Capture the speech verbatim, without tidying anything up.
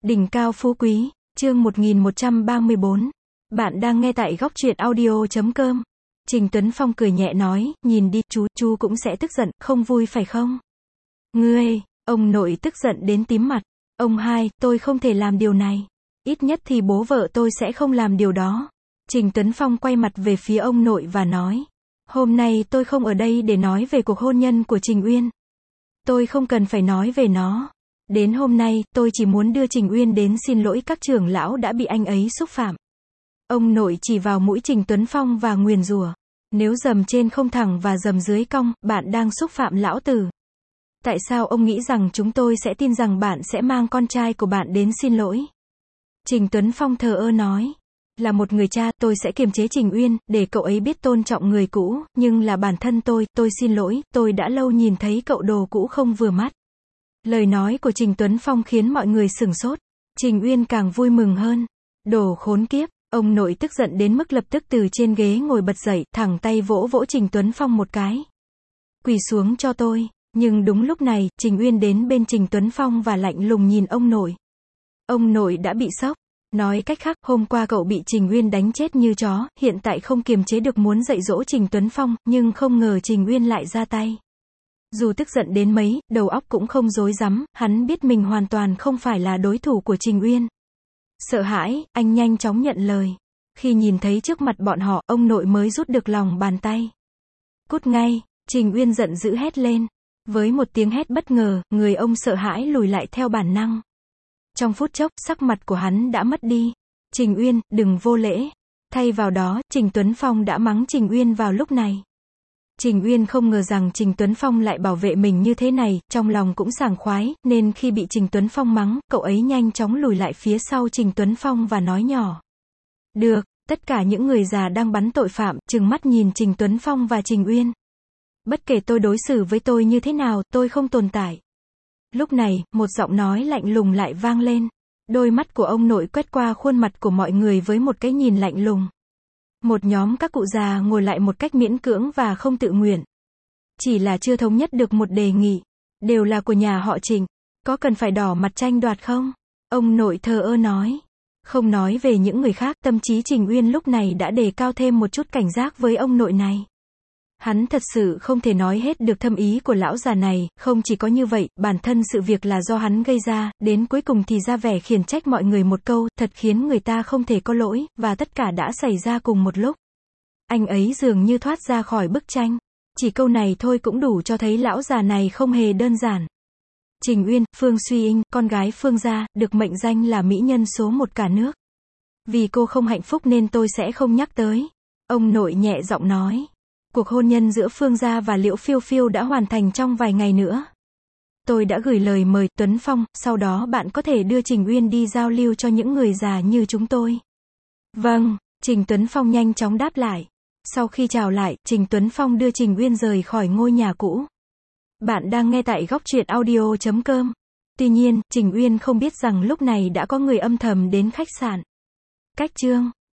Đỉnh cao phú quý, chương một nghìn một trăm ba mươi bốn. Bạn đang nghe tại góc truyện audio chấm com. Trình Tuấn Phong cười nhẹ nói, nhìn đi, chú, chú cũng sẽ tức giận, không vui phải không? Ngươi, ông nội tức giận đến tím mặt. Ông hai, tôi không thể làm điều này. Ít nhất thì bố vợ tôi sẽ không làm điều đó. Trình Tuấn Phong quay mặt về phía ông nội và nói, hôm nay tôi không ở đây để nói về cuộc hôn nhân của Trình Uyên. Tôi không cần phải nói về nó. Đến hôm nay, tôi chỉ muốn đưa Trình Uyên đến xin lỗi các trưởng lão đã bị anh ấy xúc phạm. Ông nội chỉ vào mũi Trình Tuấn Phong và nguyền rủa. Nếu dầm trên không thẳng và dầm dưới cong, bạn đang xúc phạm lão tử. Tại sao ông nghĩ rằng chúng tôi sẽ tin rằng bạn sẽ mang con trai của bạn đến xin lỗi? Trình Tuấn Phong thờ ơ nói. Là một người cha, tôi sẽ kiềm chế Trình Uyên, để cậu ấy biết tôn trọng người cũ, nhưng là bản thân tôi, tôi xin lỗi, tôi đã lâu nhìn thấy cậu đồ cũ không vừa mắt. Lời nói của Trình Tuấn Phong khiến mọi người sửng sốt. Trình Uyên càng vui mừng hơn. Đồ khốn kiếp, ông nội tức giận đến mức lập tức từ trên ghế ngồi bật dậy, thẳng tay vỗ vỗ Trình Tuấn Phong một cái. Quỳ xuống cho tôi. Nhưng đúng lúc này, Trình Uyên đến bên Trình Tuấn Phong và lạnh lùng nhìn ông nội. Ông nội đã bị sốc. Nói cách khác, hôm qua cậu bị Trình Uyên đánh chết như chó, hiện tại không kiềm chế được muốn dạy dỗ Trình Tuấn Phong, nhưng không ngờ Trình Uyên lại ra tay. Dù tức giận đến mấy, đầu óc cũng không rối rắm, hắn biết mình hoàn toàn không phải là đối thủ của Trình Uyên. Sợ hãi, anh nhanh chóng nhận lời. Khi nhìn thấy trước mặt bọn họ, ông nội mới rút được lòng bàn tay. Cút ngay, Trình Uyên giận dữ hét lên. Với một tiếng hét bất ngờ, người ông sợ hãi lùi lại theo bản năng. Trong phút chốc, sắc mặt của hắn đã mất đi. Trình Uyên, đừng vô lễ. Thay vào đó, Trình Tuấn Phong đã mắng Trình Uyên vào lúc này. Trình Uyên không ngờ rằng Trình Tuấn Phong lại bảo vệ mình như thế này, trong lòng cũng sảng khoái, nên khi bị Trình Tuấn Phong mắng, cậu ấy nhanh chóng lùi lại phía sau Trình Tuấn Phong và nói nhỏ. Được, tất cả những người già đang bắn tội phạm, trừng mắt nhìn Trình Tuấn Phong và Trình Uyên. Bất kể tôi đối xử với tôi như thế nào, tôi không tồn tại. Lúc này, một giọng nói lạnh lùng lại vang lên. Đôi mắt của ông nội quét qua khuôn mặt của mọi người với một cái nhìn lạnh lùng. Một nhóm các cụ già ngồi lại một cách miễn cưỡng và không tự nguyện. Chỉ là chưa thống nhất được một đề nghị. Đều là của nhà họ Trình. Có cần phải đỏ mặt tranh đoạt không? Ông nội thờ ơ nói. Không nói về những người khác, tâm trí Trình Uyên lúc này đã đề cao thêm một chút cảnh giác với ông nội này. Hắn thật sự không thể nói hết được thâm ý của lão già này, không chỉ có như vậy, bản thân sự việc là do hắn gây ra, đến cuối cùng thì ra vẻ khiển trách mọi người một câu, thật khiến người ta không thể có lỗi, và tất cả đã xảy ra cùng một lúc. Anh ấy dường như thoát ra khỏi bức tranh. Chỉ câu này thôi cũng đủ cho thấy lão già này không hề đơn giản. Trình Uyên, Phương Suy Inh, con gái Phương gia, được mệnh danh là mỹ nhân số một cả nước. Vì cô không hạnh phúc nên tôi sẽ không nhắc tới. Ông nội nhẹ giọng nói. Cuộc hôn nhân giữa Phương gia và Liễu Phiêu Phiêu đã hoàn thành trong vài ngày nữa. Tôi đã gửi lời mời Tuấn Phong, sau đó bạn có thể đưa Trình Uyên đi giao lưu cho những người già như chúng tôi. Vâng, Trình Tuấn Phong nhanh chóng đáp lại. Sau khi chào lại, Trình Tuấn Phong đưa Trình Uyên rời khỏi ngôi nhà cũ. Bạn đang nghe tại góc truyện audio chấm com. Tuy nhiên, Trình Uyên không biết rằng lúc này đã có người âm thầm đến khách sạn. Cách chương